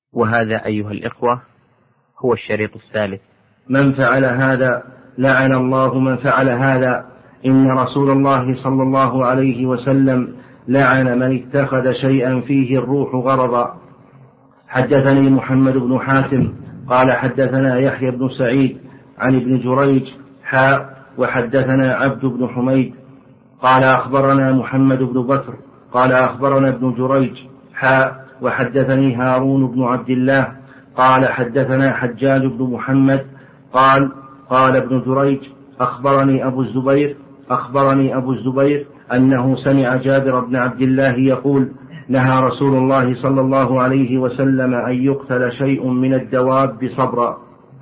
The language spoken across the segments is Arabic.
وهذا أيها الإخوة هو الشريط الثالث. من فعل هذا لعن الله من فعل هذا. إن رسول الله صلى الله عليه وسلم لعن من اتخذ شيئا فيه الروح غرضا. حدثني محمد بن حاتم قال حدثنا يحيى بن سعيد عن ابن جريج وحدثنا عبد بن حميد قال أخبرنا محمد بن بكر قال أخبرنا ابن جريج وحدثني هارون بن عبد الله قال حدثنا حجاج بن محمد قال ابن جريج أخبرني أبو الزبير أنه سمع جابر بن عبد الله يقول نهى رسول الله صلى الله عليه وسلم أن يقتل شيء من الدواب صبرا.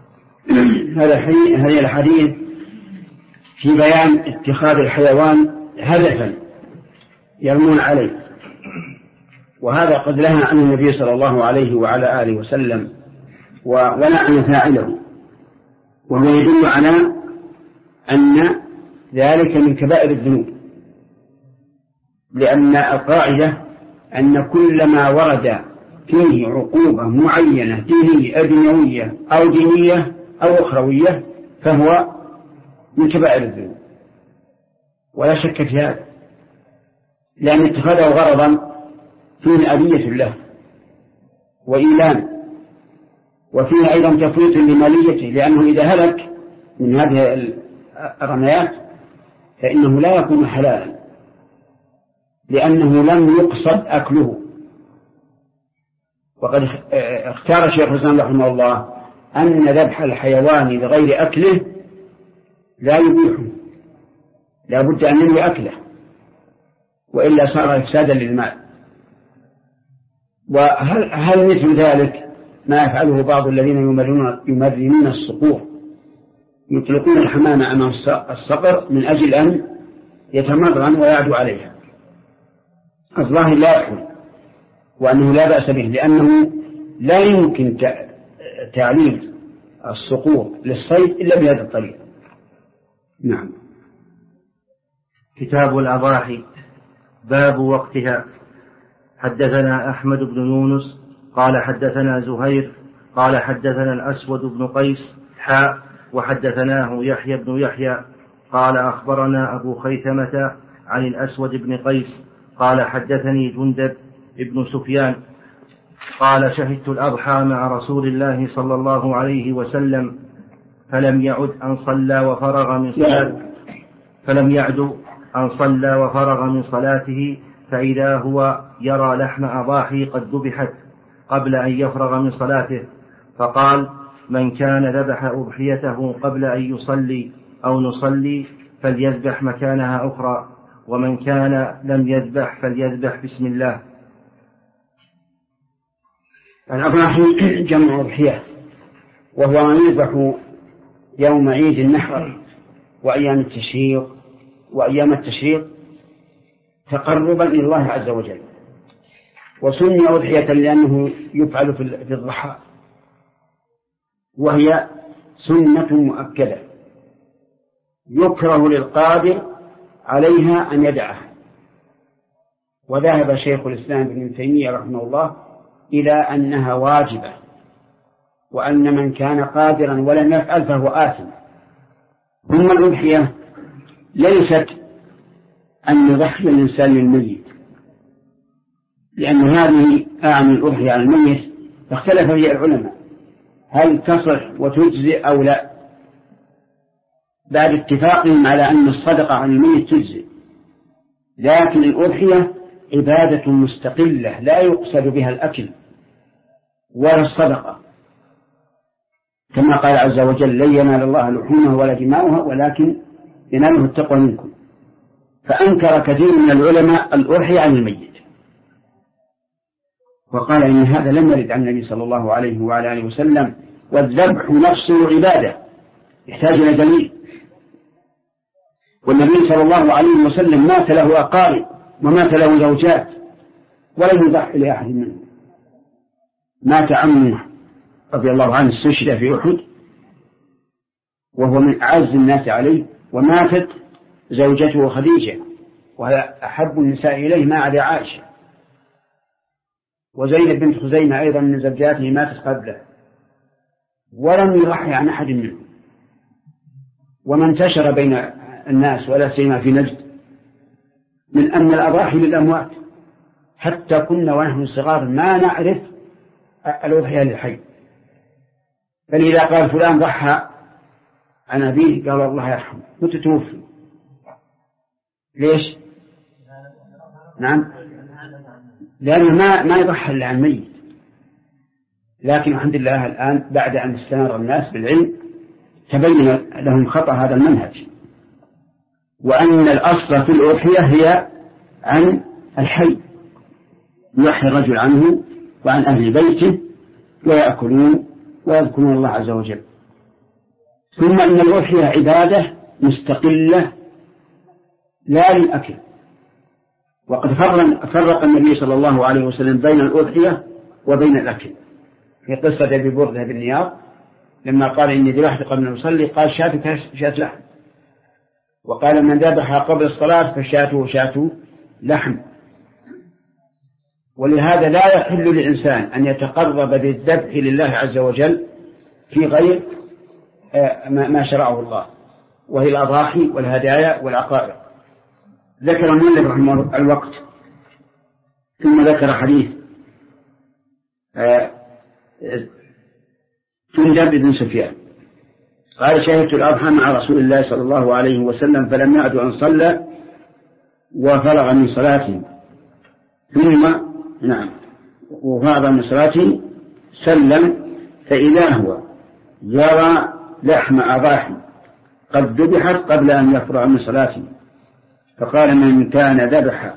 هذه الحديث في بيان اتخاذ الحيوان هدفا يرمون عليه، وهذا قد لها عن النبي صلى الله عليه وعلى آله وسلم ولعن فاعله، وما يدل على أن ذلك من كبائر الذنوب، لأن القاعدة أن كل ما ورد فيه عقوبة معينة دنيوية أو دينية أو أخروية فهو من كبائر الذنوب ولا شك في هذا، لأن اتخاذه غرضا فيه أذية له وإيلام، وفيه أيضا تفويت لماليته، لأنه إذا هلك من هذه الرميات فإنه لا يكون حلالا، لأنه لم يقصد أكله. وقد اختار شيخ الإسلام رحمه الله أن ذبح الحيوان بغير أكله لا يبيحه، لا بد أن ينوي أكله، وإلا صار إفسادا للمال. وهل مثل ذلك ما يفعله بعض الذين يمرنون الصقور، يطلقون الحمام أمام الصقر من أجل أن يتمرن ويعدو عليها؟ الظاهر لا يحل، وأنه لا بأس به، لأنه لا يمكن تعليل الصقور للصيد إلا بهذا الطريق. نعم. كتاب الأضاحي باب وقتها. حدثنا أحمد بن يونس قال حدثنا زهير قال حدثنا الأسود بن قيس وحدثناه يحيى بن يحيى قال أخبرنا أبو خيثمة عن الأسود بن قيس قال حدثني جندب ابن سفيان قال شهدت الأضحى مع رسول الله صلى الله عليه وسلم فلم يعد أن صلى وفرغ من صلاته فإذا هو يرى لحم أضاحي قد ذبحت قبل أن يفرغ من صلاته، فقال من كان ذبح أضحيته قبل أن يصلي أو نصلي فليذبح مكانها أخرى، ومن كان لم يذبح فليذبح بسم الله. الأضاحي جمع أضحية، وهو ما يذبح يوم عيد النحر وأيام التشريق تقربا إلى الله عز وجل، وسمي أضحية لأنه يفعل في الضحى، وهي سنة مؤكدة يكره للقادر عليها أن يدعها. وذهب شيخ الإسلام ابن تيمية رحمه الله إلى أنها واجبة، وأن من كان قادرا ولم يفعل فهو آثم. ثم الأضحية ليست أن يضحي الإنسان للميت، لأن هذه أعمل الأضحية على الميت فاختلف فيها العلماء هل تصح وتجزئ أو لا، بعد اتفاقهم على أن الصدقة عن الميت تجزئ، لكن الأضحية عبادة مستقلة لا يقصد بها الأكل ولا الصدقة، كما قال عز وجل لن ينال الله لحومها ولا دماؤها ولكن يناله التقوى منكم. فأنكر كثير من العلماء الأضحية عن الميت، وقال إن هذا لم يرد عن النبي صلى الله عليه وعلى آله وسلم، والذبح نفسه عبادة يحتاج إلى دليل. والنبي صلى الله عليه وسلم مات له أقارب ومات له زوجات ولم يضحي لأحد منهم. مات عمه رضي الله عنه استشهد في أحد وهو من أعز الناس عليه، وماتت زوجته خديجة وهي أحب النساء إليه ما عدا عائشة، وزينب بنت خزيمة أيضا من زوجاته ماتت قبله ولم يضحي عن أحد منهم. وما انتشر بين الناس ولا سيما في نجد من أن الأضاحي للأموات، حتى كنا ونحن صغار ما نعرف الأضحية للحي، بل إذا قال فلان ضحى عن أبيه قال الله يرحمه متى توفي. ليش؟ نعم، لأنه ما يضحى إلا عن ميت. لكن الحمد لله الآن بعد أن استنار الناس بالعلم تبين لهم خطأ هذا المنهج، وأن الأصل في الأضحية هي عن الحي، يحيي الرجل عنه وعن أهل بيته ويأكلون ويذكرون الله عز وجل. ثم إن الأضحية عبادة مستقلة لا للأكل. وقد فرق النبي صلى الله عليه وسلم بين الأضحية وبين الأكل في قصة أبي بردة بن نيار لما قال إني ذبحت قبل أن أصلي قال شاة لحم، وقال من ذبح قبل الصلاة فشاته شاة لحم. ولهذا لا يحل للإنسان أن يتقرب بالذبح لله عز وجل في غير ما شرعه الله، وهي الأضاحي والهدايا والعقائق. ذكر المؤلف رحمه الله الوقت، ثم ذكر حديث جندب بن سفيان قال شهدت الأضحى مع رسول الله صلى الله عليه وسلم فلم يعد أن صلى وفرغ من صلاته وفرغ من صلاته سلم فإذا هو يرى لحم أضاحي قد ذبحت قبل أن يفرغ من صلاته، فقال من كان ذبح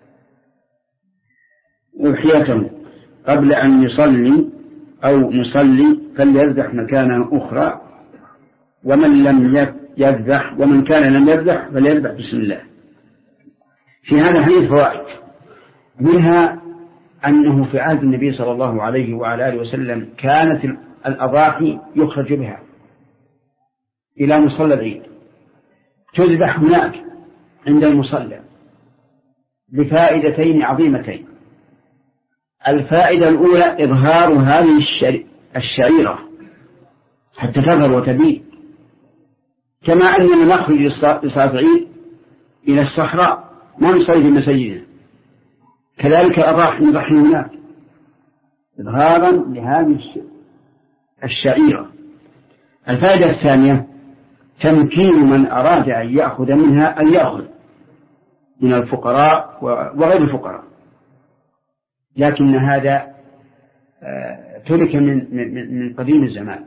أضحيته قبل أن يصلي أو يصلي فليذبح مكانا أخرى، ومن كان لم يذبح فليذبح بسم الله. في هذا الحديث فوائد، منها أنه في عهد النبي صلى الله عليه وعلى آله وسلم كانت الأضاحي يخرج بها إلى مصلى العيد تذبح هناك عند المصلى بفائدتين عظيمتين. الفائدة الأولى إظهار هذه الشعيرة حتى تظهر وتبين، كما أننا نخرج لصلاة العيد إلى الصحراء ما نصلي في مساجدنا، كذلك الأضاحي نضحي هناك إظهارا لهذه الشعيرة. الفائدة الثانية تمكين من أراد أن يأخذ منها أن يأخذ من الفقراء وغير الفقراء، لكن هذا ترك من قديم الزمان،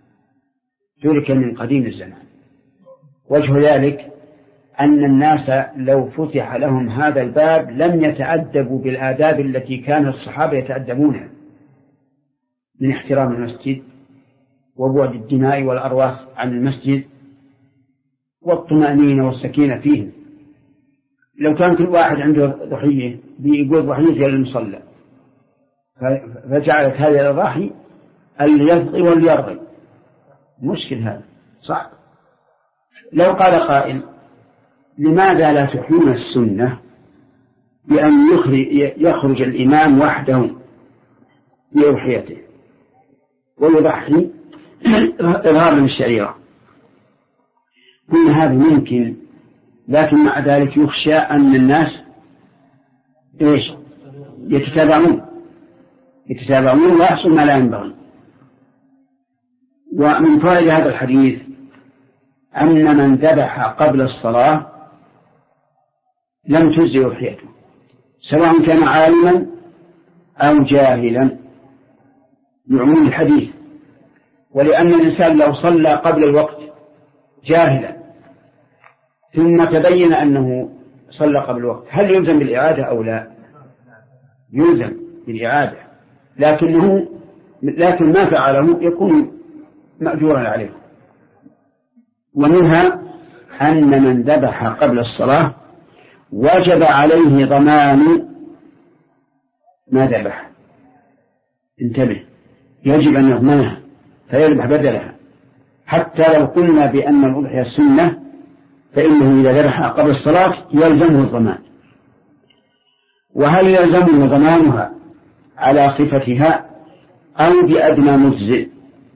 وجه ذلك أن الناس لو فتح لهم هذا الباب لم يتأدبوا بالآداب التي كان الصحابة يتأدبونها من احترام المسجد وبعد الدماء والأرواح عن المسجد والطمأنينة والسكينة فيه. لو كان كل واحد عنده ضحية بيقول ضحية للمصلى فجعلت هذه الأضاحي اللي يفضي واللي يرضي، مشكل هذا صح. لو قال قائل لماذا لا تحيون السنة بأن يخرج الإمام وحده بأضحيته ويضحي إظهارا للشعيرة، قلنا هذا ممكن، لكن مع ذلك يخشى أن الناس يتتابعون ويحصل ما لا ينبغي. ومن فائدة هذا الحديث أن من ذبح قبل الصلاة لم تجزئ أضحيته سواء كان عالما أو جاهلا بعموم الحديث، ولأن الإنسان لو صلى قبل الوقت جاهلا ثم تبين أنه صلى قبل الوقت هل يلزم بالإعادة أو لا؟ يلزم بالإعادة، لكن ما فعله يكون مأجورا عليه. ومنها أن من ذبح قبل الصلاة وجب عليه ضمان ما ذبح، انتبه، يجب أن يضمنها فيذبح بدلها، حتى لو قلنا بأن الأضحية السنة فإنه إذا ذبح قبل الصلاة يلزمه الضمان. وهل يلزمه ضمانها على صفتها أو بأدنى مجزئ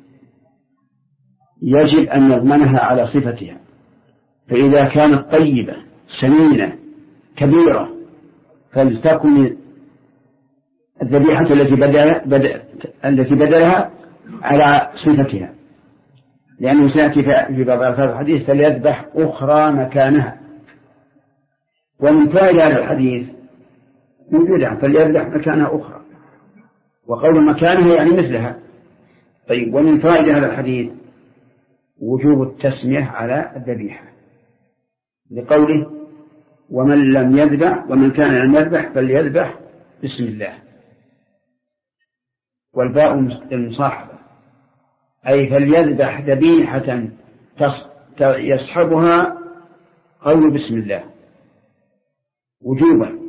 يجب أن يضمنها على صفتها. فإذا كانت طيبة سمينة كبيرة فلتكن الذبيحة التي بدلها على صفتها، لأنه سيأتي في بعض ألفاظ الحديث فليذبح أخرى مكانها. ومن فائدة هذا الحديث موجودة فليذبح مكانها أخرى، وقول مكانها يعني مثلها. طيب، ومن فائدة هذا الحديث وجوب التسمية على الذبيحة لقوله ومن لم يذبح ومن كان لم يذبح فليذبح بسم الله، والباء المصاحبة، أي فليذبح ذبيحة يصحبها قول بسم الله وجوبا.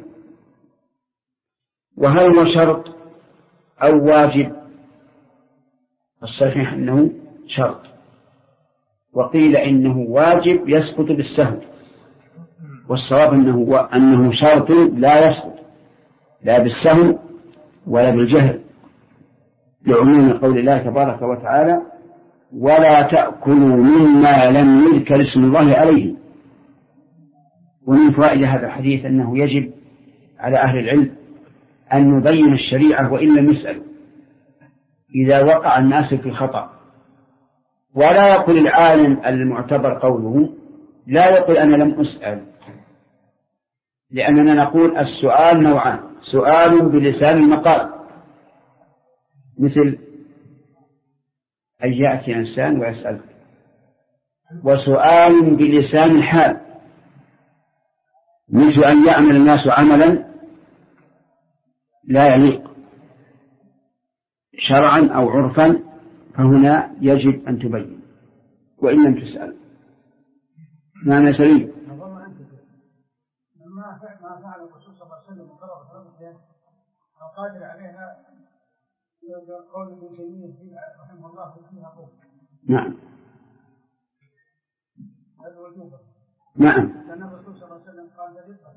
وهل هو شرط أو واجب؟ الصحيح أنه شرط، وقيل إنه واجب يسقط بالسهو، والصواب أنه شرط لا يسقط لا بالسهو ولا بالجهل، لعموم قول الله تبارك وتعالى ولا تأكلوا مما لم يذكر اسم الله عليه. ومن فوائد هذا الحديث أنه يجب على أهل العلم أن نبين الشريعة وإن لم يسألوا إذا وقع الناس في خطأ، ولا يقول العالم المعتبر قوله لا يقول أنا لم أسأل، لأننا نقول السؤال نوعان: سؤال بلسان المقال مثل أن يأتي إنسان ويسأل، وسؤال بلسان الحال مثل أن يعمل الناس عملا لا يليق شرعا أو عرفا، فهنا يجب أن تبين وإن لم تسأل. معنى سليم. ما فعل الرسول صلى الله عليه وسلم وقرأ فرضه قادر عليها قول ابن تيمية رحمه الله فيها قول. نعم. هذا وجوبه. نعم. لأن الرسول صلى الله عليه وسلم قال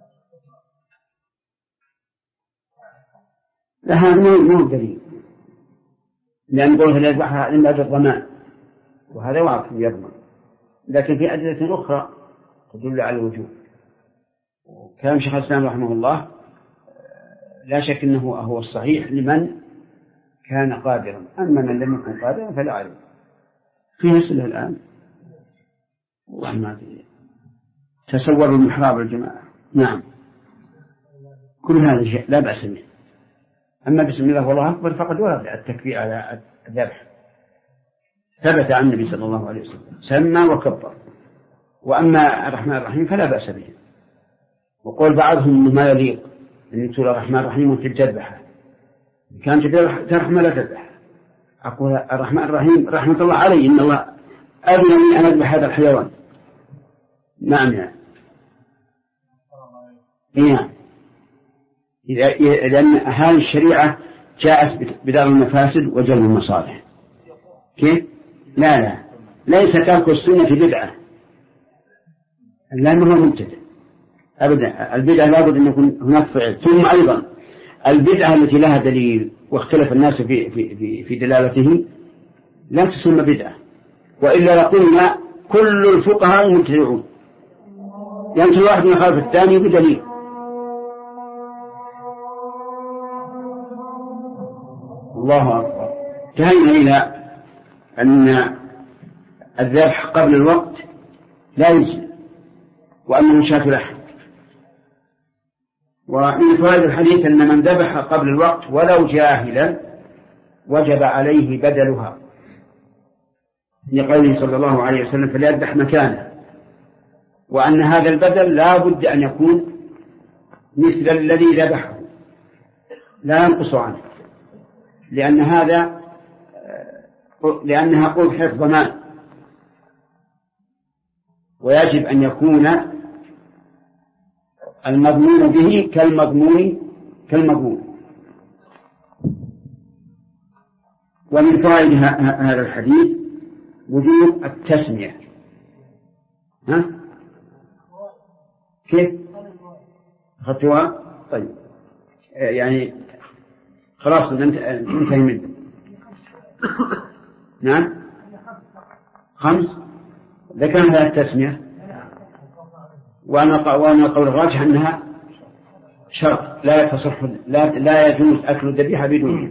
لا، هذا مو دليل، لأن قوله لا يذبحها إلا بالضمان، وهذا واقع يضمن، لكن في أدلة أخرى تدل على الوجوب. كلام شيخ الإسلام رحمه الله لا شك أنه هو الصحيح لمن كان قادرا، أما من لم يكن قادرا فلا عليه. في أسئلة الآن تصوروا المحراب الجماعة. نعم، كل هذا شيء لا بأس به. أما بسم الله والله أكبر فقد ورد التكبير على الذبح، ثبت عن النبي صلى الله عليه وسلم سمى وكبر. وأما الرحمن الرحيم فلا بأس به. وقول بعضهم ما يليق أن تقول الرحمن الرحيم وأنت تذبحه، كان ترحمة لا تذبح. أقول الرحمن الرحيم رحمة الله علي، إن الله أذن لي أن أذبح هذا الحيوان. نعم يعني. نعم، لأن هذه الشريعة جاءت بدار المفاسد وجلب المصالح. كيف؟ لا ليس ترك السنة بدعة، لأنه هو مبتدع أبدا. البدعة لابد أن يكون هناك فعل. ثم أيضا البدعة التي لها دليل واختلف الناس في دلالته لا تسمى بدعة، وإلا لقلنا كل الفقهاء مبتدعون، يعني كل واحد يخالف الثاني بدليل. الله أكبر. انتهينا إلى أن الذبح قبل الوقت لا يجزي، وأنه شاة لحم. ومن فوائد الحديث أن من ذبح قبل الوقت ولو جاهلا وجب عليه بدلها، لقوله صلى الله عليه وسلم فليذبح مكانه، وأن هذا البدل لا بد أن يكون مثل الذي ذبحه لا ينقص عنه، لأنها أضحية ضمان، ويجب أن يكون المضمون به كالمضمون. ومن فوائد هذا الحديث وجوب التسمية. ها؟ كيف؟ خطوة. طيب، يعني خلاص ننتهي منه. نعم 5 ذكرنا التسمية، وأنا قول الراجح أنها شرط لا تصح، لا يجوز أكل الذبيحة بدونها.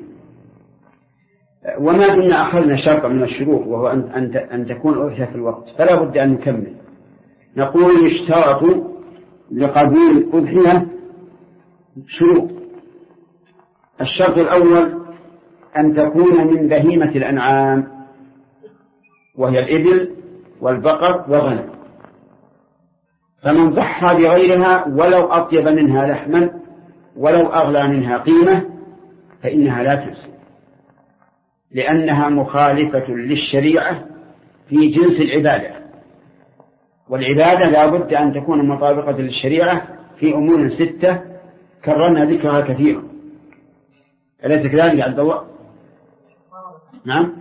وما كنا أخذنا شرطا من الشروط وهو أن تكون أضحية في الوقت، فلا بد أن نكمل. نقول يشترط لقبول الأضحية شروط. الشرط الأول أن تكون من بهيمة الأنعام، وهي الإبل والبقر والغنم، فمن ضحى بغيرها ولو أطيب منها لحما ولو أغلى منها قيمة فإنها لا تجزي، لأنها مخالفة للشريعة في جنس العبادة، والعبادة لا بد أن تكون مطابقة للشريعة في أمور 6 كررنا ذكرها كثيرا. أليس كذلك يا عبد الله؟ نعم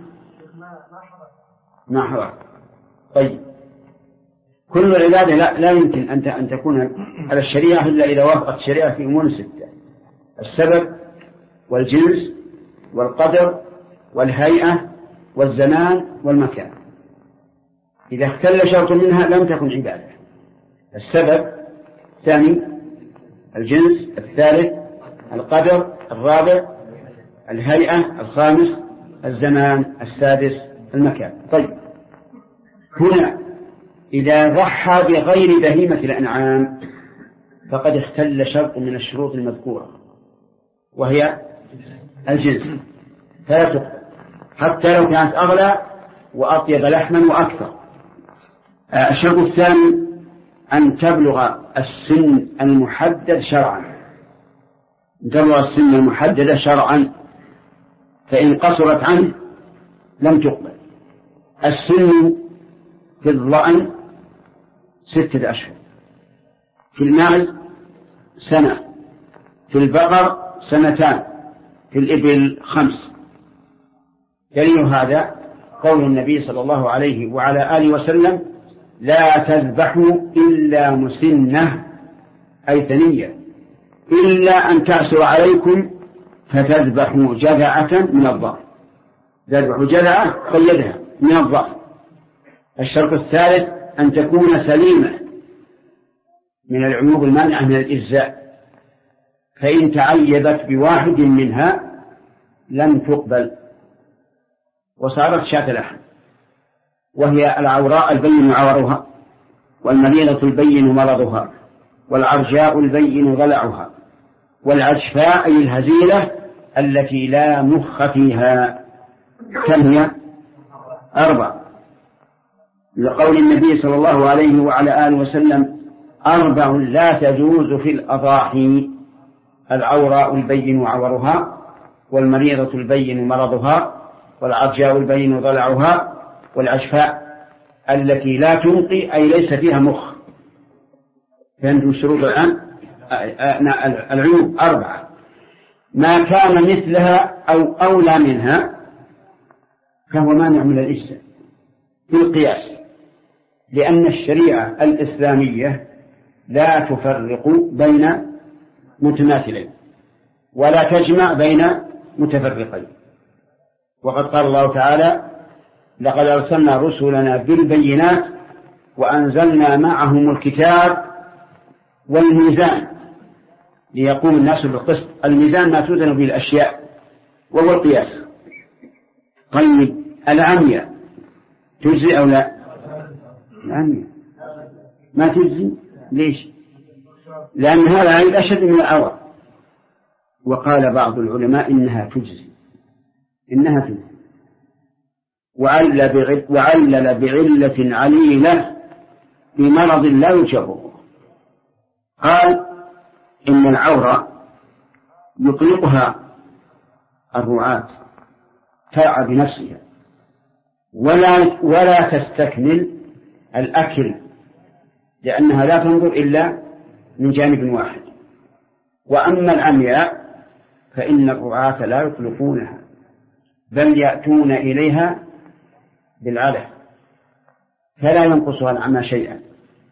ما حضر. طيب كل العبادة لا يمكن أن تكون على الشريعة إلا إذا وافقت الشريعة في أمور 6: السبب والجنس والقدر والهيئة والزمان والمكان. إذا اختل شرط منها لم تكن عبادة. السبب، الثاني الجنس، الثالث القدر، الرابع الهيئة، الخامس الزمان، السادس المكان. طيب هنا إذا ضحى بغير بهيمة الأنعام فقد اختل شرط من الشروط المذكورة وهي الجنس، فلا تقبل حتى لو كانت أغلى وأطيب لحما وأكثر. الشرط الثاني أن تبلغ السن المحدد شرعا، تبلغ السن المحدد شرعا، فإن قصرت عنه لم تقبل. السن في الضأن 6 أشهر، في الماعز 1 سنة، في البقر 2 سنين، في الإبل 5. دليل هذا قول النبي صلى الله عليه وعلى آله وسلم: لا تذبحوا إلا مسنة أي ثنية، إلا أن تعسر عليكم فتذبحوا جذعة من الضأن. تذبحوا جذعة قيدها من الضأن. الشرط الثالث أن تكون سليمة من العيوب المانعة من الإجزاء، فإن تعيبت بواحد منها لم تقبل وصارت شاة لحم، وهي العوراء البين عورها، والمريضة البين مرضها، والعرجاء البين ضلعها، والعجفاء أي الهزيلة التي لا مخ فيها. كم هي؟ 4، لقول النبي صلى الله عليه وعلى آله وسلم: 4 لا تجوز في الأضاحي: العوراء البين عورها، والمريضة البين مرضها، والعرجاء البين ضلعها، والعجفاء التي لا تنقي أي ليس فيها مخ. فهمتم الشروط الآن؟ العيوب 4: ما كان مثلها أو أولى منها فهو مانع من الإجزاء في القياس، لأن الشريعة الإسلامية لا تفرق بين متماثلين ولا تجمع بين متفرقين. وقد قال الله تعالى: لقد أرسلنا رسلنا بالبينات وأنزلنا معهم الكتاب والميزان ليقوم الناس بالقسط. الميزان ما توزن به الأشياء وهو القياس. طيب العمية تجزي أو لا؟ العمية ما تجزي. ليش؟ لأن هذا عيب أشد من العور. وقال بعض العلماء إنها تجزي، إنها تجزي، وعلل بعلة عليلة في مرض لا يجبره. قال إن العورة يطلقها الرعاة ترعى بنفسها ولا تستكمل الأكل، لأنها لا تنظر إلا من جانب واحد. وأما العمياء فإن الرعاة لا يطلقونها بل يأتون إليها بالعلف فلا ينقصها العمى شيئا.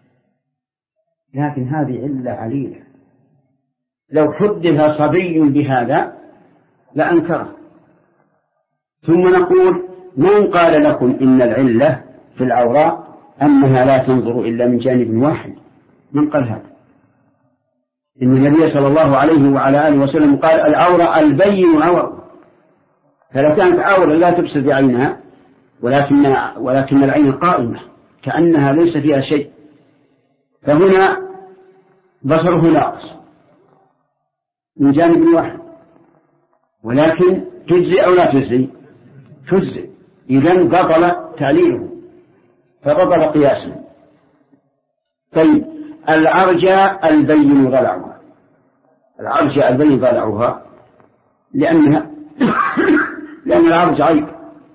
لكن هذه علة عليلة، لو حدث صبي بهذا لأنكره. ثم نقول من قال لكم إن العلة في العوراء أنها لا تنظر إلا من جانب واحد؟ من قال هذا؟ إن النبي صلى الله عليه وعلى آله وسلم قال العورة البين عورة، فلو كانت عورة لا تبصر بعينها ولكن العين قائمة كأنها ليس فيها شيء، فهنا بصره ناقص من جانب واحد، ولكن تجزي أو لا تجزي؟ تجزي. إذن بطل تعليله فبطل قياسه. طيب العرجاء البين ضلعها، العرجاء البين ضلعها لأن العرج عيب،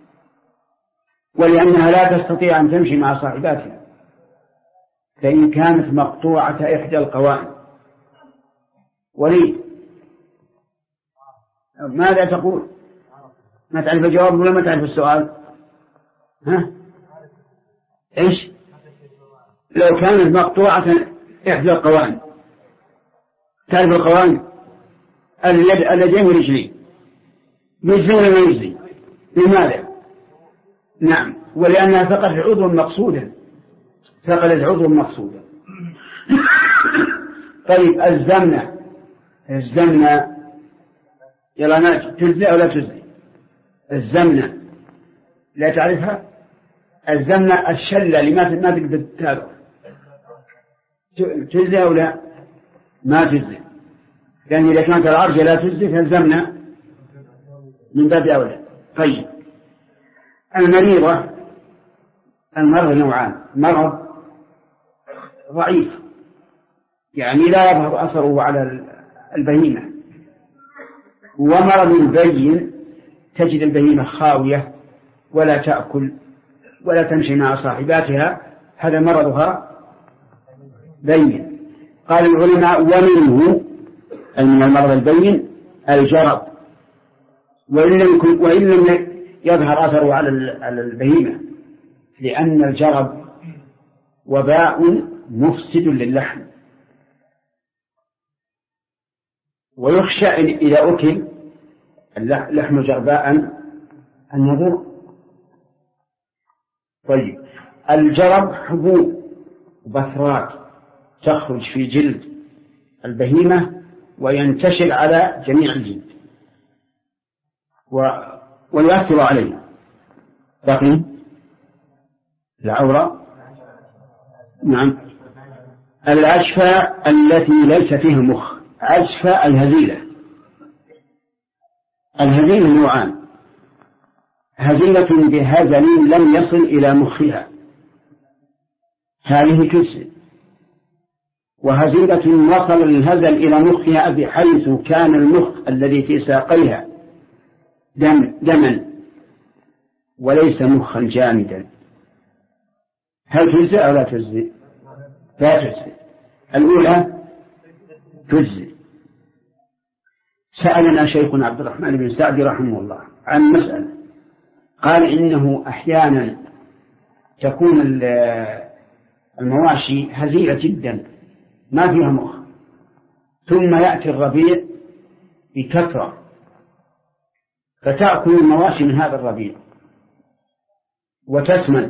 ولأنها لا تستطيع أن تمشي مع صاحباتها، فإن كانت مقطوعة إحدى القوائم. وليد ماذا تقول؟ ما تعرف الجواب ولا ما تعرف السؤال؟ ها؟ إيش؟ لو كانت مقطوعة إحدى القوائم، تعرف القوائم؟ اليدين والرجلين يجزي ولا ما يجزي؟ لماذا؟ نعم، ولأنها فقدت عضوا مقصودا، فقدت عضوا مقصودا. طيب الزمنة يلا ناجي، تجزي أو لا تجزي؟ الزمنة لا تعرفها؟ الزمنة الشلة اللي ما تقدر تتابع، تجزي أو لا؟ ما تجزي، لأن إذا كانت العرجة لا تجزي فالزمنة من باب أولى. طيب المرض نوعان: مرض ضعيف يعني لا يظهر أثره على البهيمة، ومرض بين تجد البهيمة خاوية ولا تأكل ولا تمشي مع صاحباتها، هذا مرضها بين. قال العلماء ومنه أي من المرض البين الجرب، وإن لم يظهر أثره على البهيمة، لأن الجرب وباء مفسد للحم، ويخشى إذا أكل اللحم جرباء أن يضر. طيب الجرب حبوب بثرات تخرج في جلد البهيمة وينتشر على جميع الجلد ويؤثر عليه. بقي العورة. نعم. العجفة التي ليس فيها مخ، عجفة الهزيلة. الهزيلة نوعان: هزيلة بهزل لم يصل إلى مخها، هذه تجزي، وهزيلة وصل الهزل إلى مخها بحيث كان المخ الذي في ساقيها دما وليس مخا جامدا، هل تجزي أو لا تجزي؟ لا تجزي. الأولى تجزي. سألنا شيخنا عبد الرحمن بن سعد رحمه الله عن مسألة، قال إنه أحيانا تكون المواشي هزيلة جدا ما فيها مخ، ثم يأتي الربيع بكثرة فتأكل المواشي من هذا الربيع وتسمن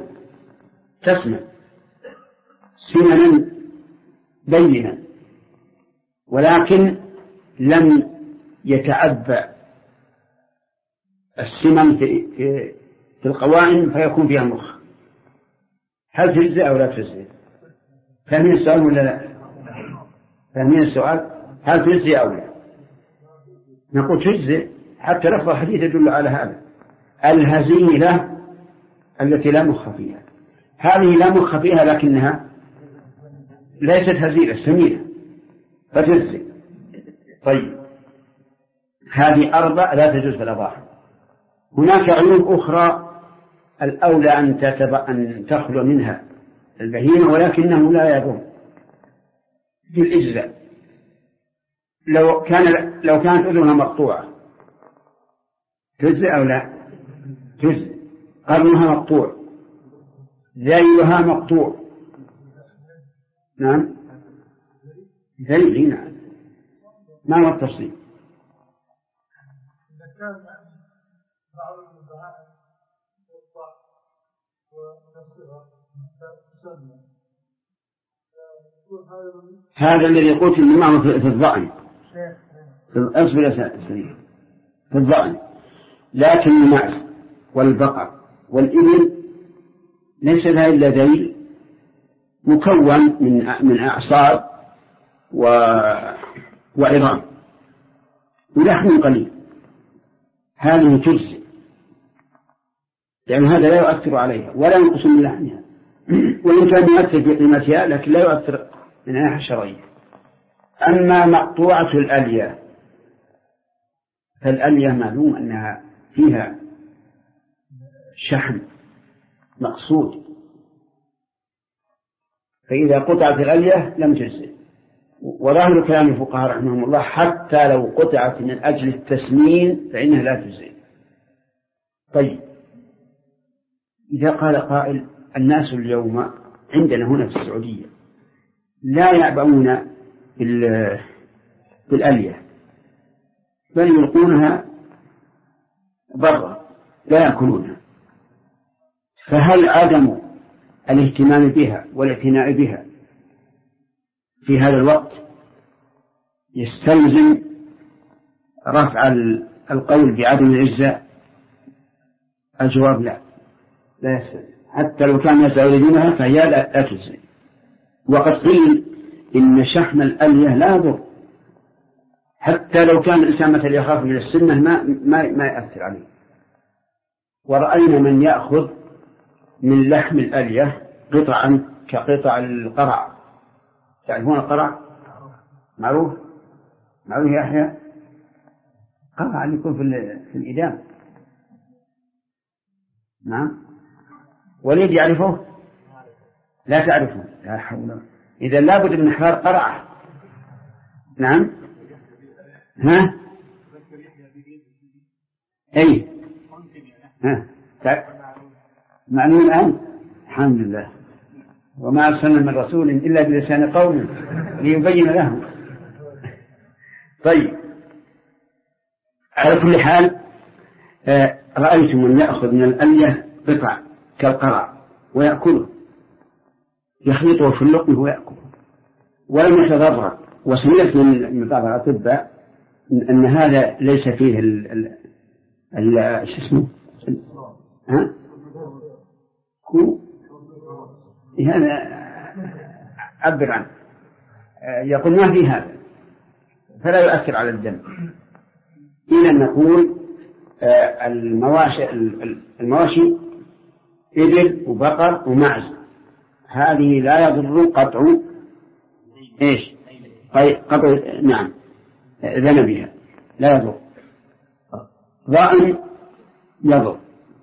سمنا بينا، ولكن لم يتعبى السمن في القوائم فيكون فيها مخ، هل تجزي أو لا تجزي؟ فاهمين السؤال ولا لا؟ فاهمين السؤال؟ هل تجزي أو لا؟ نقول تجزي، حتى لفظ الحديث يدل على هذا. الهزيلة التي لا مخ فيها، هذه لا مخ فيها لكنها ليست هزيلة، سمينة، فتجزي. طيب هذه أربع لا تجوز في الأضاحي. هناك عيوب أخرى الأولى أن تخلو منها البهيمة، ولكنه لا يضر في الإجزاء. لو كانت أذنها مقطوعة تجزي أو لا؟ تجزي. قرنها مقطوع، ذيلها مقطوع. نعم ذيل. نعم. ما هو التفصيل؟ كان بعض البهائم تقطع ونفسها تسمى هذا الذي قلت إنه معه في الظأن أصبر سليم في الظأن، لكن المعز والبقر والإبل ليس لها إلا ذيل مكون من أعصاب وعظام ولحم قليل، هذه تجزي لأن هذا لا يؤثر عليها ولا ينقص من لحمها، وإن كان يؤثر في قيمتها لكن لا يؤثر من ناحية الشرعية. أما مقطوعة الألية فالألية معلوم أنها فيها شحم مقصود، فإذا قطعت الألية لم تجزئ. وظاهر كلام الفقهاء رحمهم الله حتى لو قطعت من أجل التسمين فإنها لا تجزئ. طيب إذا قال قائل الناس اليوم عندنا هنا في السعودية لا يعبؤون بالألية بل يلقونها برا لا يأكلونها، فهل عدم الاهتمام بها والاعتناء بها في هذا الوقت يستلزم رفع القول بعدم الإجزاء؟ الجواب لا يستلزم، حتى لو كان الناس يريدونها فهي لا تجزي. وقد قيل إن شحم الألية لا يضر، حتى لو كان الإنسان مثلا يخاف من السنة ما يأثر عليه. ورأينا من يأخذ من لحم الألية قطعا كقطع القرع، تعرفون القرع؟ معروف يا أحياء؟ قرع يكون في الإدام. نعم وليد يعرفه؟ لا تعرفه؟ لا حول. إذا لابد من حفار قرعة. نعم ها أي ها معلوم الآن الحمد لله. وما أرسلنا من رسول إلا بلسان قوم ليبين لهم. طيب على كل حال رأيتم من يأخذ من الألية قطع كالقرع ويأكله، يخلطه في اللقمة ويأكله ولم يتضرر. وسمعت من بعض الأطباء أن هذا ليس فيه شو اسمه ها هذا عبر عنه، يقول ما في هذا فلا يؤثر على الدم. إذا نقول المواشي إبل وبقر ومعز هذه لا يضر قطع إيش قطع نعم ذنبها لا يضر. ضأن يضر،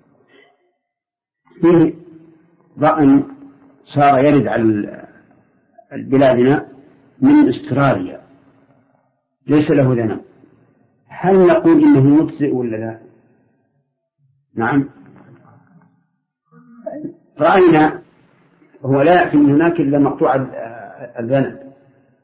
فيه ضأن صار يرد على بلادنا من استراليا ليس له ذنب، هل نقول إنه مجزئ ولا لا؟ نعم رأينا هو لا يأتي من هناك إلا مقطوع الذنب،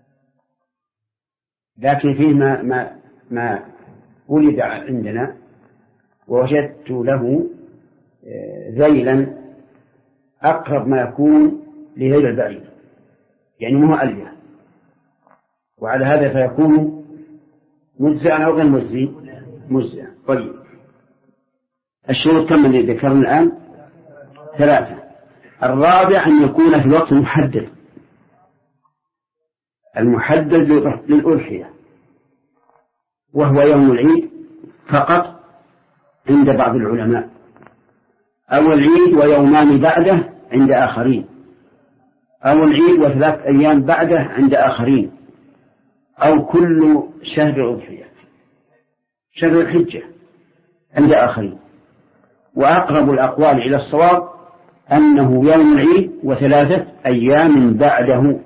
لكن فيه ما ولد عندنا ووجدت له ذيلا أقرب ما يكون لذيل البعيد، يعني مو ألية، وعلى هذا فيكون مجزئا أو غير مجزئا. طيب الشروط كم اللي ذكرنا الآن؟ 3. الرابع أن يكون في الوقت المحدد، المحدد للأضحية، وهو يوم العيد فقط عند بعض العلماء، أو العيد ويومان بعده عند آخرين، أو العيد و3 أيام بعده عند آخرين، أو كل شهر أضحية شهر الحجة عند آخرين. وأقرب الأقوال إلى الصواب أنه يوم العيد و3 أيام بعده،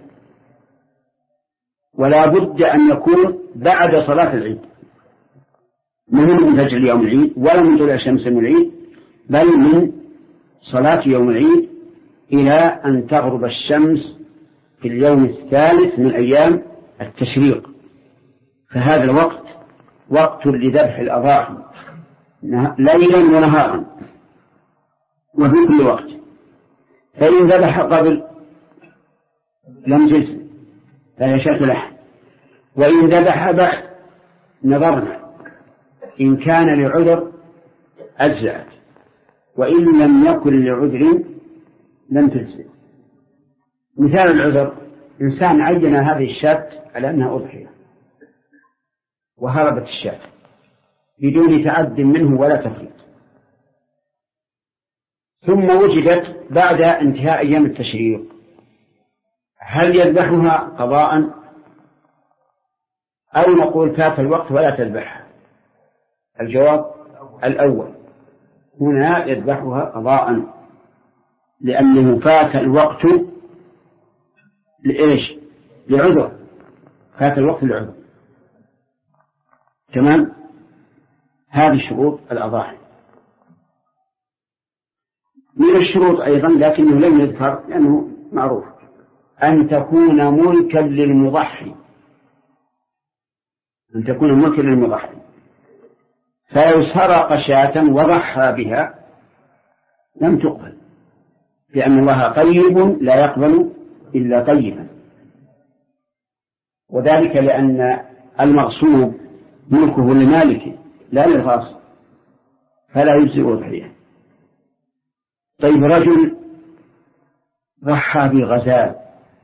ولا بد أن يكون بعد صلاة العيد، من فجر يوم العيد ولا من طلوع الشمس من العيد، بل من صلاة يوم العيد إلى أن تغرب الشمس في اليوم الثالث من أيام التشريق. فهذا الوقت وقت لذبح الأضاحي ليلا ونهارا وفي كل وقت. فإن ذبح قبل لم يجز فهي شاة لحم، وإن ذبح بعد نظرنا إن كان لعذر أجزأت، وإن لم يكن لعذر لم تجزئ. مثال العذر: إنسان عين هذه الشاة على أنها أضحية وهربت الشاة بدون تعد منه ولا تفريط، ثم وجدت بعد انتهاء أيام التشريق، هل يذبحها قضاء أو نقول فات الوقت ولا تذبحها؟ الجواب الأول، هنا يذبحها قضاء، لأنه فات الوقت لإيش؟ لعذر، فات الوقت لعذر. تمام؟ هذه شروط الأضاحي. من الشروط أيضا لكنه لم يذكر لأنه معروف أن تكون ملكا للمضحي، أن تكون ملكا للمضحي. فلو سرق شاة وضحى بها لم تقبل، لأن الله طيب لا يقبل إلا طيبا، وذلك لأن المغصوب ملكه لمالكه لا للغاصب، فلا يجزئ أضحية. طيب، رجل ضحى بغزال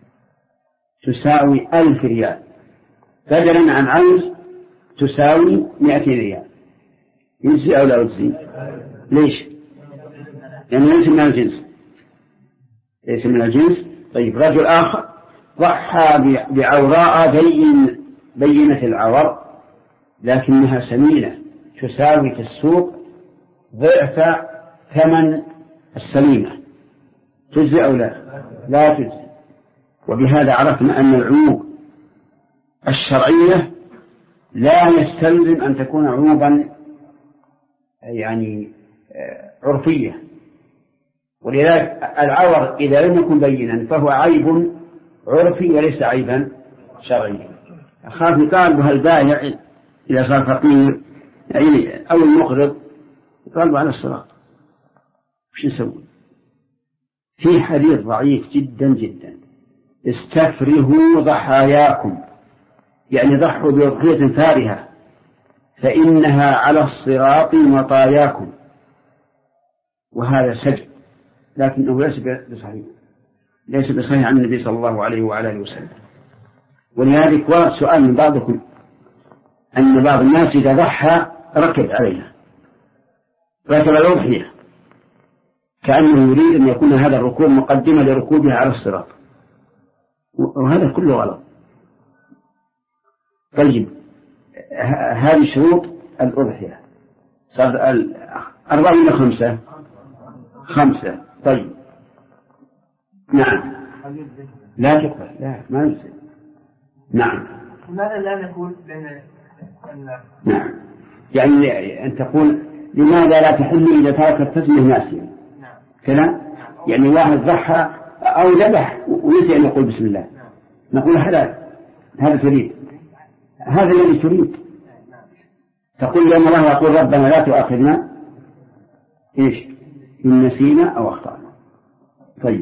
تساوي 1000 ريال بدلا عن عين تساوي 200 ريال، يجزي أو لا يجزي؟ ليش؟ لأنه ليس من الجنس، ليس من الجنس. طيب، رجل آخر ضحى بعوراء بينة العور لكنها سمينة تساوي في السوق ضعف ثمن السليمة، تجزي أو لا؟ لا تجزي. وبهذا عرفنا أن العيوب الشرعية لا يستلزم أن تكون عيوبا يعني عرفية، ولذلك العور إذا لم يكن بينا فهو عيب عرفي وليس عيبا شرعيا. أخاف يطالبها البائع إذا صار فقير يعني أو المقرض يطالب على الصراط، وش نسوي؟ في حديث ضعيف جدا جدا: استفرهوا ضحاياكم، يعني ضحوا بأضحية فارهة فإنها على الصراط مطاياكم. وهذا سجع، لكنه ليس بصحيح، ليس بصحيح عن النبي صلى الله عليه وعلى آله وسلم. ولذلك ورد سؤال من بعضكم أن بعض الناس إذا ضحى ركب عليها، ركب الأضحية كأنه يريد أن يكون هذا الركوب مقدمة لركوبها على الصراط، وهذا كله غلط. طيب، هذه شروط الأضحية. صار 4 ولا 5؟ 5. طيب، نعم، لا تقبل، لا ما يصير. نعم. لماذا لا نقول نعم، يعني أن تقول لماذا لا تحل إذا تركت تسمية ناسيا؟ كذا يعني واحد ضحى أو ذبح ونسي أن يقول بسم الله، نقول حلال، هذا تريد، هذا الذي تريد. تقول يوم الله يقول ربنا لا تؤاخذنا إيش إن نسينا أو أخطأنا. طيب،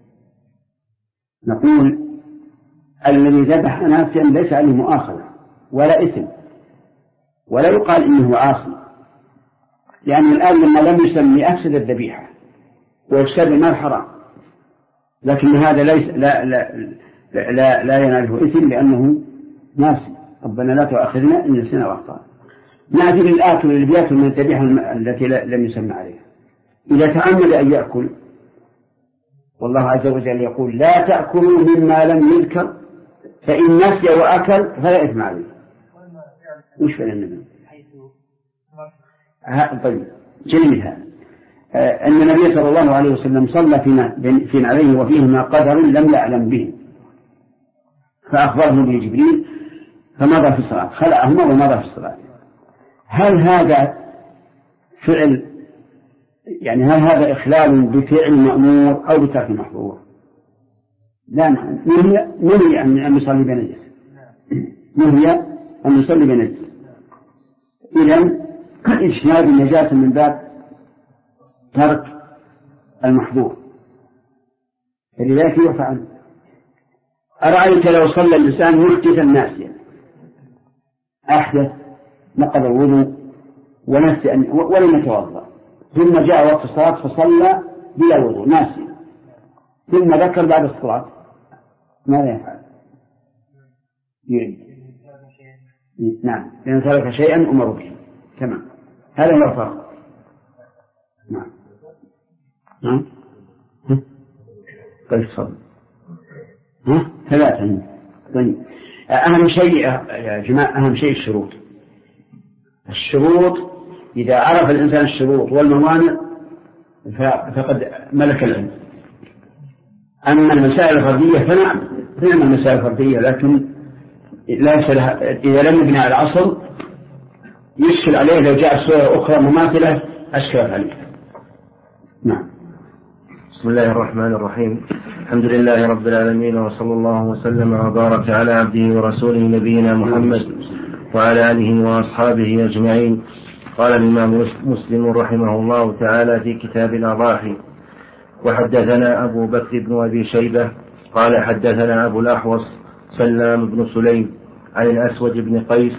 نقول الذي ذبح ناسيا ليس عليه مؤاخذة ولا إثم، ولا يقال إنه عاصي، لأن الآن لما لم يسمي أفسد الذبيحة ويفسد المال حرام، لكن هذا ليس لا يناله إثم لأنه ناسي، ربنا لا تؤاخذنا إن نسينا وأخطأنا. نأتي للآكل اللي بيأكل من الذبيحة التي لم يسمى عليها، إذا تأمل أن يأكل، والله عز وجل يقول لا تأكلوا مما لم يذكر فإن نسي وأكل فلا إثم عليه. وش فعل النبي؟ طيب، جميل. أن النبي صلى الله عليه وسلم صلى في عليه وفيهما قدر لم يعلم به، فأخبره به جبريل فمضى في الصلاة، خلعهما ومضى في الصلاة. هل هذا فعل يعني هل هذا إخلال بفعل مأمور أو بترك محظور؟ لا، نهي أن يصلي بنجس، نهي أن يصلي بنجس. إذن اجتناب النجاسة من باب ترك المحظور، فلذلك يعفى عنه. أرأيت لو صلى الإنسان محدثا ناسيا، أحدث نقض الوضوء ونسي ولم يتوضأ، ثم جاء وقت الصلاة فصلى بلا وضوء ناسيا، ثم ذكر بعد الصلاة، ماذا يفعل؟ نعم، لأن ترك شيئا أمر به. تمام، هذا هو الفرق. نعم. طيب صلى. ثلاثة. طيب أهم شيء يا جماعة، أهم شيء الشروط. إذا عرف الإنسان الشروط والموانع فقد ملك العلم. أما المسائل الفردية فنعم المسائل الفردية، لكن إذا لم يبنى على الأصل يشكل عليه، لو جاء سورة أخرى مماثلة أشكلت عليه. نعم. بسم الله الرحمن الرحيم. الحمد لله رب العالمين، وصلى الله وسلم وبارك على عبده ورسوله نبينا محمد وعلى آله وأصحابه أجمعين. قال الإمام مسلم رحمه الله تعالى في كتاب الأضاحي: وحدثنا أبو بكر بن أبي شيبة قال حدثنا أبو الأحوص سلام بن سليم عن الأسود بن قيس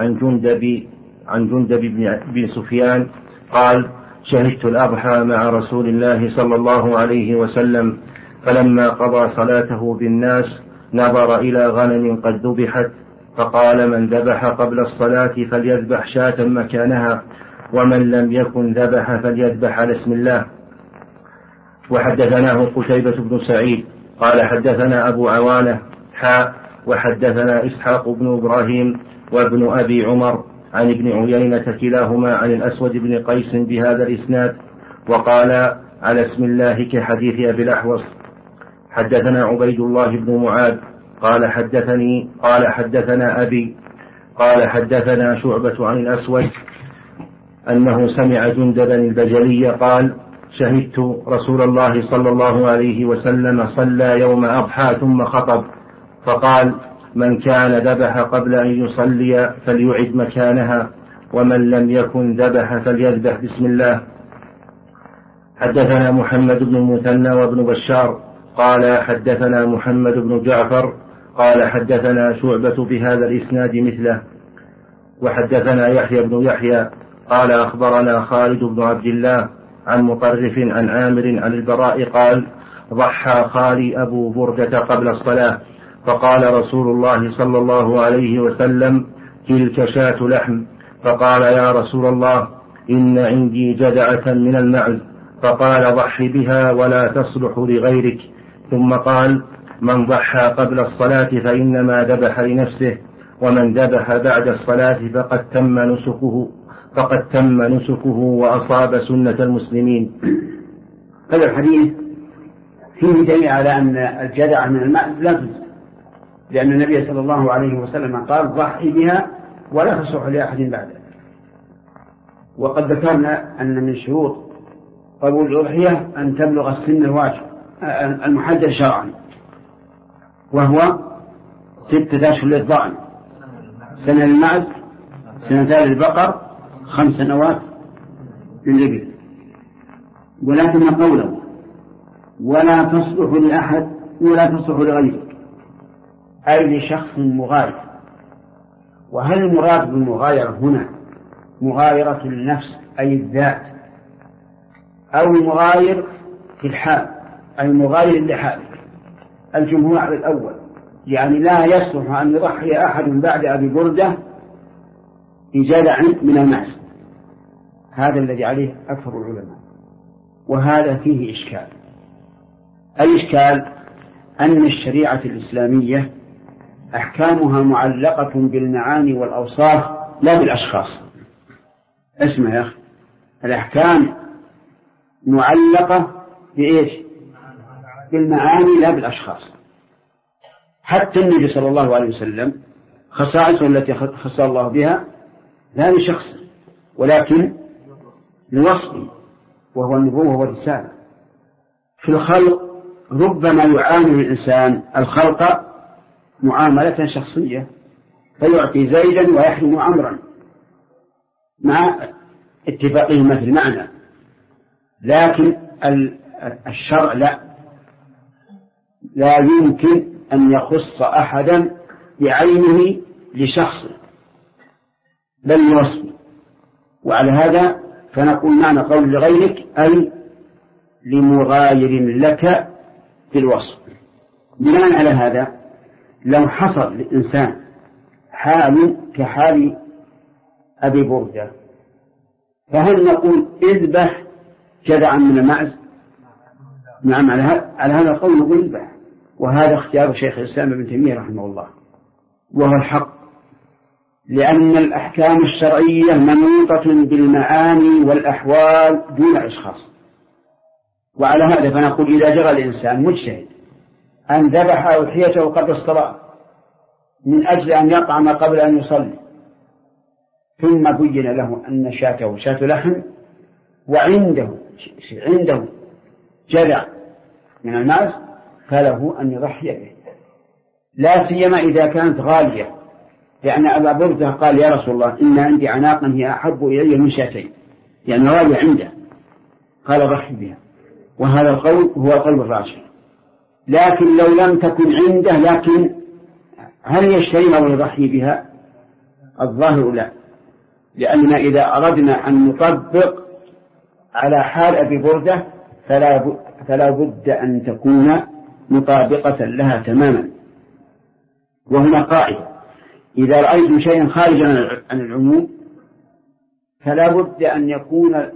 عن جندب بن سفيان قال: شهدت الأضحى مع رسول الله صلى الله عليه وسلم، فلما قضى صلاته بالناس نظر إلى غنم قد ذبحت، فقال: من ذبح قبل الصلاة فليذبح شاة مكانها، ومن لم يكن ذبح فليذبح على اسم الله. وحدثناه قتيبة بن سعيد قال حدثنا أبو عوانة وحدثنا إسحاق بن إبراهيم وابن أبي عمر عن ابن عيينة كلاهما عن الأسود بن قيس بهذا الإسناد، وقال على اسم الله كحديث أبي الأحوص. حدثنا عبيد الله بن معاذ قال حدثنا أبي قال حدثنا شعبة عن الأسود أنه سمع جندبا البجلي قال: شهدت رسول الله صلى الله عليه وسلم صلى يوم أضحى ثم خطب، فقال: من كان ذبح قبل أن يصلي فليعد مكانها، ومن لم يكن ذبح فليذبح بسم الله. حدثنا محمد بن المثنى وابن بشار قال حدثنا محمد بن جعفر قال حدثنا شعبة بهذا الإسناد مثله. وحدثنا يحيى بن يحيى قال أخبرنا خالد بن عبد الله عن مطرف عن عامر عن البراء قال: ضحى خالي أبو بردة قبل الصلاة، فقال رسول الله صلى الله عليه وسلم: تلك شاة لحم. فقال: يا رسول الله، إن عندي جدعة من المعز. فقال: ضح بها ولا تصلح لغيرك. ثم قال: من ضحى قبل الصلاة فإنما ذبح لنفسه، ومن ذبح بعد الصلاة فقد تم نسكه وأصاب سنة المسلمين. هذا الحديث فيه دليل على أن الجدعة من المعز لا تجزي، لأن النبي صلى الله عليه وسلم قال: ضحي بها ولا تصح لأحد بعده. وقد ذكرنا أن من شروط قبول الأضحية أن تبلغ السن الواجب المحدد شرعا، وهو 6 أشهر للضأن، سنة للمعز، 2 للبقر، 5 سنوات للإبل. ولكن قوله ولا تصلح لأحد ولا تصلح لغيره أي لشخص مغاير. وهل المراد بالمغايرة هنا مغايرة النفس أي الذات، أو المغاير في الحال أي مغاير لحالك؟ الجمهور على الأول، يعني لا يصلح أن يضحي أحد بعد أبي بردة بجدع من المعز. هذا الذي عليه أكثر العلماء، وهذا فيه إشكال. الإشكال أن الشريعة الإسلامية أحكامها معلقة بالمعاني والأوصاف لا بالأشخاص. اسمع يا أخي، الأحكام معلقة بإيش؟ بالمعاني لا بالأشخاص. حتى النبي صلى الله عليه وسلم خصائصه التي خص الله بها لا لشخص ولكن لوصفه، وهو النبوة والرسالة. في الخلق ربما يعامل الإنسان الخلق معاملة شخصية، فيعطي زيدا ويحرم عمرا، مع اتفاقهما في المعنى، لكن الشرع لا يمكن أن يخص أحدا بعينه لشخص بل لوصفه. وعلى هذا فنقول معنى قول لغيرك أي لمغاير لك في الوصف. بناء على هذا لو حصل للإنسان حال كحال أبي بردة، فهل نقول اذبح جذعا من المعز؟ نعم، على هذا القول نقول اذبح، وهذا اختيار شيخ الإسلام ابن تيمية رحمه الله، وهو الحق، لأن الأحكام الشرعية منوطة بالمعاني والأحوال دون أشخاص. وعلى هذا فنقول إذا جرى الإنسان مجتهد أن ذبح أضحيته قبل الصلاة من أجل أن يطعم قبل أن يصلي، ثم بين له أن شاته شاة لحم وعنده جذع من المعز، فله أن يضحي به، لا سيما إذا كانت غالية، لأن أبا بردة قال يا رسول الله إن عندي عناقا هي أحب إلي من شاتين، يعني غالية عنده، قال ضحي بها. وهذا القول هو القول الراجح. لكن لو لم تكن عنده، لكن هل يشتريها ويضحي بها؟ الظاهر لا، لأننا إذا أردنا أن نطبق على حال أبي بردة فلا بد أن تكون مطابقة لها تماما. وهنا قاعدة: إذا رأيت شيئا خارجا عن العموم فلا بد أن يكون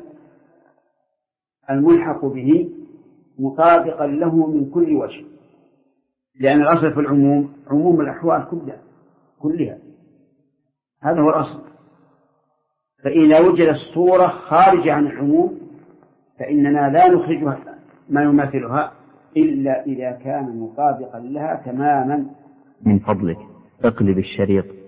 الملحق به مطابقا له من كل وجه، لأن الأصل في العموم عموم الأحوال كلها، هذا هو الأصل. فإذا وجد الصورة خارجة عن العموم فإننا لا نخرجها ما يماثلها إلا إذا كان مطابقا لها تماما. من فضلك اقلب الشريط.